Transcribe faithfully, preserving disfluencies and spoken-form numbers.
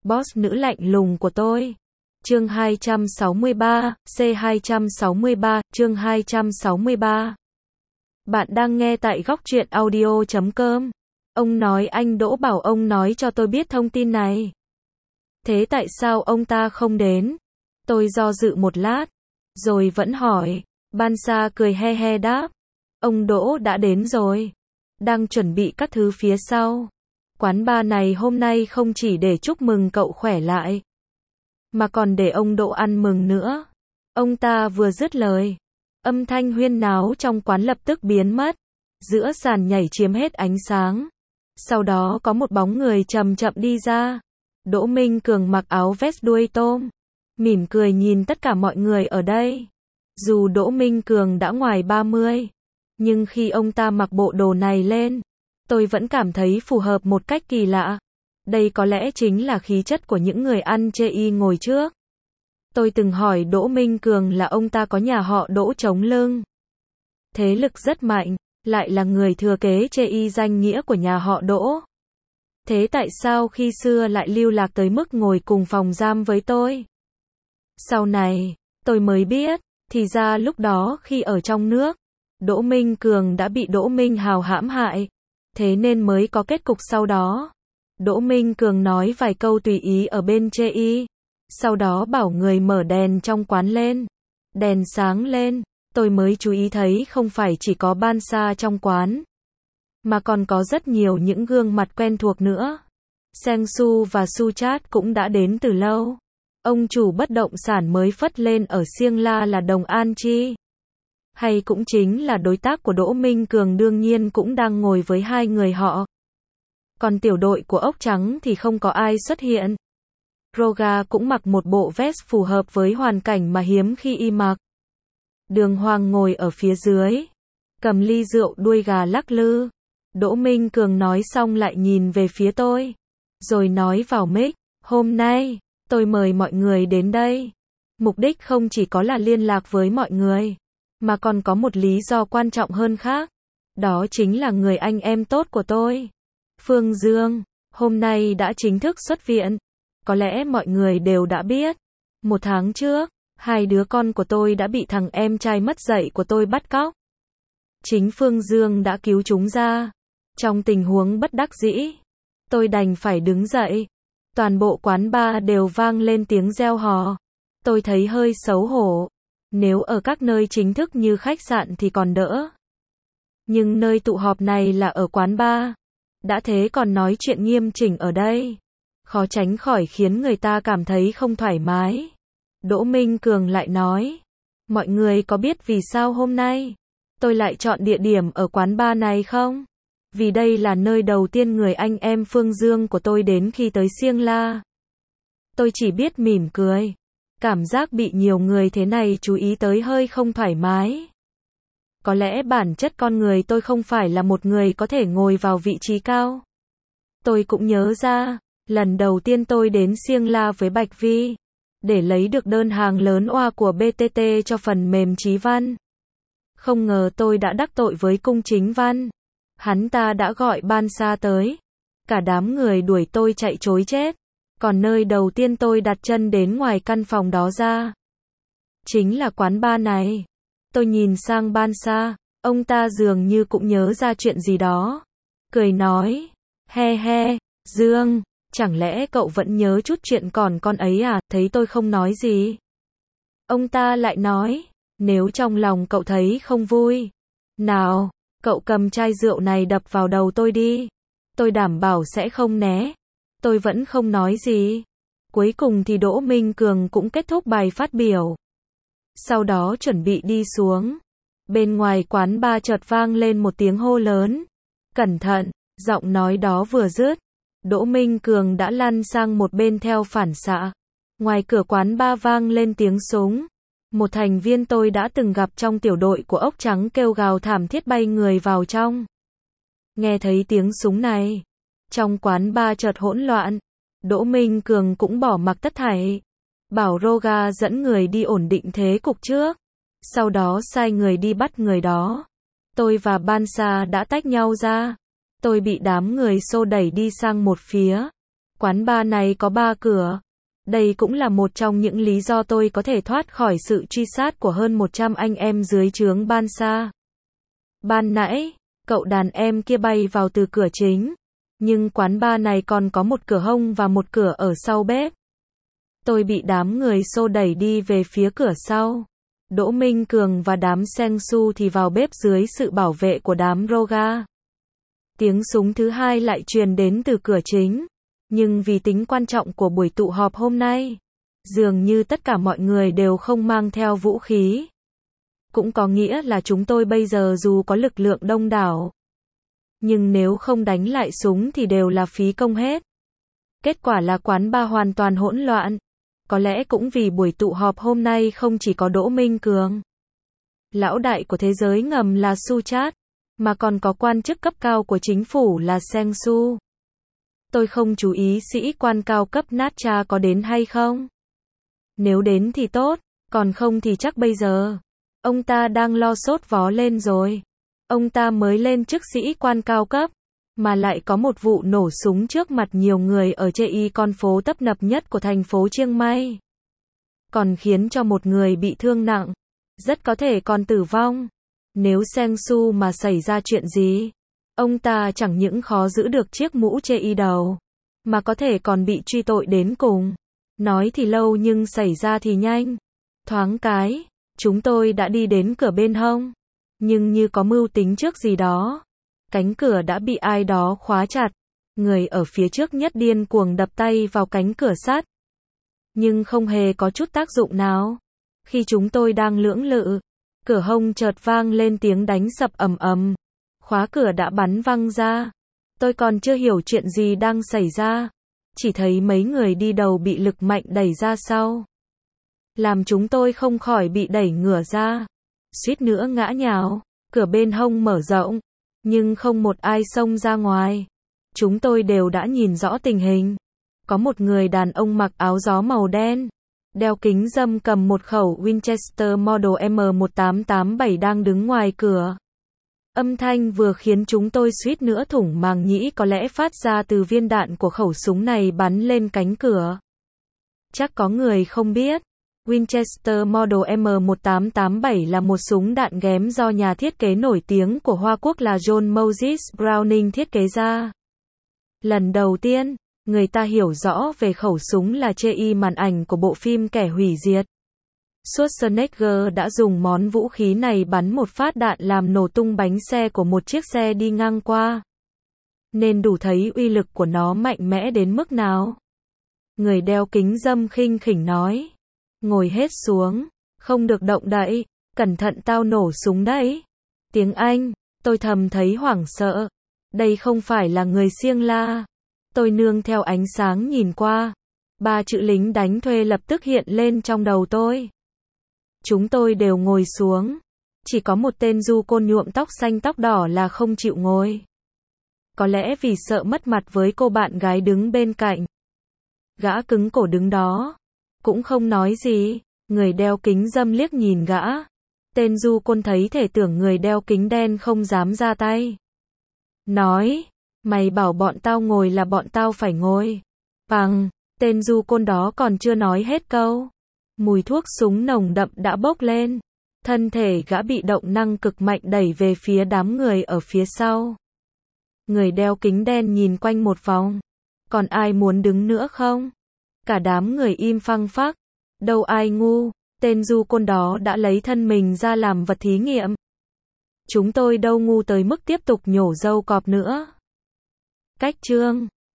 boss nữ lạnh lùng của tôi. Chương hai trăm sáu mươi ba, C hai trăm sáu mươi ba, chương hai trăm sáu mươi ba. Bạn đang nghe tại góc truyện audio chấm com. Ông nói anh Đỗ bảo ông nói cho tôi biết thông tin này. Thế tại sao ông ta không đến? Tôi do dự một lát, rồi vẫn hỏi. Ban Sa cười he he đáp. Ông Đỗ đã đến rồi. Đang chuẩn bị các thứ phía sau. Quán bar này hôm nay không chỉ để chúc mừng cậu khỏe lại, mà còn để ông Đỗ ăn mừng nữa. Ông ta vừa dứt lời, âm thanh huyên náo trong quán lập tức biến mất. Giữa sàn nhảy chiếm hết ánh sáng. Sau đó có một bóng người chậm chậm đi ra. Đỗ Minh Cường mặc áo vest đuôi tôm, mỉm cười nhìn tất cả mọi người ở đây. Dù Đỗ Minh Cường đã ngoài ba mươi, nhưng khi ông ta mặc bộ đồ này lên, tôi vẫn cảm thấy phù hợp một cách kỳ lạ. Đây có lẽ chính là khí chất của những người ăn chê y ngồi trước. Tôi từng hỏi Đỗ Minh Cường là ông ta có nhà họ Đỗ chống lưng, thế lực rất mạnh, lại là người thừa kế chê y danh nghĩa của nhà họ Đỗ. Thế tại sao khi xưa lại lưu lạc tới mức ngồi cùng phòng giam với tôi? Sau này, tôi mới biết, thì ra lúc đó khi ở trong nước, Đỗ Minh Cường đã bị Đỗ Minh Hào hãm hại, thế nên mới có kết cục sau đó. Đỗ Minh Cường nói vài câu tùy ý ở bên chê y, sau đó bảo người mở đèn trong quán lên. Đèn sáng lên, tôi mới chú ý thấy không phải chỉ có Ban Sa trong quán, mà còn có rất nhiều những gương mặt quen thuộc nữa. Seng Su và Su Chat cũng đã đến từ lâu. Ông chủ bất động sản mới phất lên ở Siêng La là Đồng An Chi, hay cũng chính là đối tác của Đỗ Minh Cường, đương nhiên cũng đang ngồi với hai người họ. Còn tiểu đội của ốc trắng thì không có ai xuất hiện. Roga cũng mặc một bộ vest phù hợp với hoàn cảnh mà hiếm khi y mặc. Đường Hoàng ngồi ở phía dưới, cầm ly rượu đuôi gà lắc lư. Đỗ Minh Cường nói xong lại nhìn về phía tôi, rồi nói vào mic, hôm nay, tôi mời mọi người đến đây. Mục đích không chỉ có là liên lạc với mọi người, mà còn có một lý do quan trọng hơn khác. Đó chính là người anh em tốt của tôi, Phương Dương, hôm nay đã chính thức xuất viện. Có lẽ mọi người đều đã biết, một tháng trước, hai đứa con của tôi đã bị thằng em trai mất dạy của tôi bắt cóc. Chính Phương Dương đã cứu chúng ra. Trong tình huống bất đắc dĩ, tôi đành phải đứng dậy. Toàn bộ quán bar đều vang lên tiếng reo hò. Tôi thấy hơi xấu hổ. Nếu ở các nơi chính thức như khách sạn thì còn đỡ, nhưng nơi tụ họp này là ở quán bar, đã thế còn nói chuyện nghiêm chỉnh ở đây, khó tránh khỏi khiến người ta cảm thấy không thoải mái. Đỗ Minh Cường lại nói, mọi người có biết vì sao hôm nay tôi lại chọn địa điểm ở quán bar này không? Vì đây là nơi đầu tiên người anh em Phương Dương của tôi đến khi tới Siêng La. Tôi chỉ biết mỉm cười. Cảm giác bị nhiều người thế này chú ý tới hơi không thoải mái. Có lẽ bản chất con người tôi không phải là một người có thể ngồi vào vị trí cao. Tôi cũng nhớ ra, lần đầu tiên tôi đến Siêng La với Bạch Vi, để lấy được đơn hàng lớn oa của bê tê tê cho phần mềm Chí Văn. Không ngờ tôi đã đắc tội với Cung Chính Văn. Hắn ta đã gọi Ban Sa tới. Cả đám người đuổi tôi chạy trối chết. Còn nơi đầu tiên tôi đặt chân đến ngoài căn phòng đó ra, chính là quán bar này. Tôi nhìn sang Ban Sa, ông ta dường như cũng nhớ ra chuyện gì đó. Cười nói, he he, Dương, chẳng lẽ cậu vẫn nhớ chút chuyện còn con ấy à? Thấy tôi không nói gì, ông ta lại nói, nếu trong lòng cậu thấy không vui, nào, cậu cầm chai rượu này đập vào đầu tôi đi. Tôi đảm bảo sẽ không né. Tôi vẫn không nói gì. Cuối cùng thì Đỗ Minh Cường cũng kết thúc bài phát biểu. Sau đó chuẩn bị đi xuống. Bên ngoài quán bar chợt vang lên một tiếng hô lớn. Cẩn thận, giọng nói đó vừa dứt, Đỗ Minh Cường đã lăn sang một bên theo phản xạ. Ngoài cửa quán bar vang lên tiếng súng. Một thành viên tôi đã từng gặp trong tiểu đội của ốc trắng kêu gào thảm thiết bay người vào trong. Nghe thấy tiếng súng này, trong quán bar chợt hỗn loạn. Đỗ Minh Cường cũng bỏ mặc tất thảy, bảo Roga dẫn người đi ổn định thế cục trước, sau đó sai người đi bắt người đó. Tôi và Ban Sa đã tách nhau ra. Tôi bị đám người xô đẩy đi sang một phía. Quán bar này có ba cửa. Đây cũng là một trong những lý do tôi có thể thoát khỏi sự truy sát của hơn một trăm anh em dưới trướng Ban Sa. Ban nãy, cậu đàn em kia bay vào từ cửa chính. Nhưng quán bar này còn có một cửa hông và một cửa ở sau bếp. Tôi bị đám người xô đẩy đi về phía cửa sau. Đỗ Minh Cường và đám Seng Su thì vào bếp dưới sự bảo vệ của đám Roga. Tiếng súng thứ hai lại truyền đến từ cửa chính. Nhưng vì tính quan trọng của buổi tụ họp hôm nay, dường như tất cả mọi người đều không mang theo vũ khí. Cũng có nghĩa là chúng tôi bây giờ dù có lực lượng đông đảo, nhưng nếu không đánh lại súng thì đều là phí công hết. Kết quả là quán bar hoàn toàn hỗn loạn. Có lẽ cũng vì buổi tụ họp hôm nay không chỉ có Đỗ Minh Cường, lão đại của thế giới ngầm là Suchat, mà còn có quan chức cấp cao của chính phủ là Seng Su. Tôi không chú ý sĩ quan cao cấp Natcha có đến hay không. Nếu đến thì tốt, còn không thì chắc bây giờ ông ta đang lo sốt vó lên rồi. Ông ta mới lên chức sĩ quan cao cấp, mà lại có một vụ nổ súng trước mặt nhiều người ở Chei, con phố tấp nập nhất của thành phố Chiang Mai. Còn khiến cho một người bị thương nặng, rất có thể còn tử vong. Nếu Seng Su mà xảy ra chuyện gì, ông ta chẳng những khó giữ được chiếc mũ Chei đầu, mà có thể còn bị truy tội đến cùng. Nói thì lâu nhưng xảy ra thì nhanh. Thoáng cái, chúng tôi đã đi đến cửa bên hông. Nhưng như có mưu tính trước gì đó, cánh cửa đã bị ai đó khóa chặt. Người ở phía trước nhất điên cuồng đập tay vào cánh cửa sắt. Nhưng không hề có chút tác dụng nào. Khi chúng tôi đang lưỡng lự, cửa hông chợt vang lên tiếng đánh sập ầm ầm. Khóa cửa đã bắn văng ra. Tôi còn chưa hiểu chuyện gì đang xảy ra. Chỉ thấy mấy người đi đầu bị lực mạnh đẩy ra sau. Làm chúng tôi không khỏi bị đẩy ngửa ra. Suýt nữa ngã nhào. Cửa bên hông mở rộng. Nhưng không một ai xông ra ngoài. Chúng tôi đều đã nhìn rõ tình hình. Có một người đàn ông mặc áo gió màu đen, đeo kính râm cầm một khẩu Winchester Model M một tám tám bảy đang đứng ngoài cửa. Âm thanh vừa khiến chúng tôi suýt nữa thủng màng nhĩ có lẽ phát ra từ viên đạn của khẩu súng này bắn lên cánh cửa. Chắc có người không biết, Winchester Model M một tám tám bảy là một súng đạn ghém do nhà thiết kế nổi tiếng của Hoa Quốc là John Moses Browning thiết kế ra. Lần đầu tiên, người ta hiểu rõ về khẩu súng là Chei màn ảnh của bộ phim Kẻ hủy diệt. Schwarzenegger đã dùng món vũ khí này bắn một phát đạn làm nổ tung bánh xe của một chiếc xe đi ngang qua. Nên đủ thấy uy lực của nó mạnh mẽ đến mức nào. Người đeo kính râm khinh khỉnh nói. Ngồi hết xuống, không được động đậy, cẩn thận tao nổ súng đấy. Tiếng Anh, tôi thầm thấy hoảng sợ. Đây không phải là người Siêng La. Tôi nương theo ánh sáng nhìn qua. Ba chữ lính đánh thuê lập tức hiện lên trong đầu tôi. Chúng tôi đều ngồi xuống. Chỉ có một tên du côn nhuộm tóc xanh tóc đỏ là không chịu ngồi. Có lẽ vì sợ mất mặt với cô bạn gái đứng bên cạnh. Gã cứng cổ đứng đó. Cũng không nói gì. Người đeo kính râm liếc nhìn gã. Tên du côn thấy thể tưởng người đeo kính đen không dám ra tay. Nói. Mày bảo bọn tao ngồi là bọn tao phải ngồi. Bằng. Tên du côn đó còn chưa nói hết câu. Mùi thuốc súng nồng đậm đã bốc lên. Thân thể gã bị động năng cực mạnh đẩy về phía đám người ở phía sau. Người đeo kính đen nhìn quanh một vòng. Còn ai muốn đứng nữa không? Cả đám người im phăng phắc. Đâu ai ngu. Tên du côn đó đã lấy thân mình ra làm vật thí nghiệm. Chúng tôi đâu ngu tới mức tiếp tục nhổ râu cọp nữa. Cách chương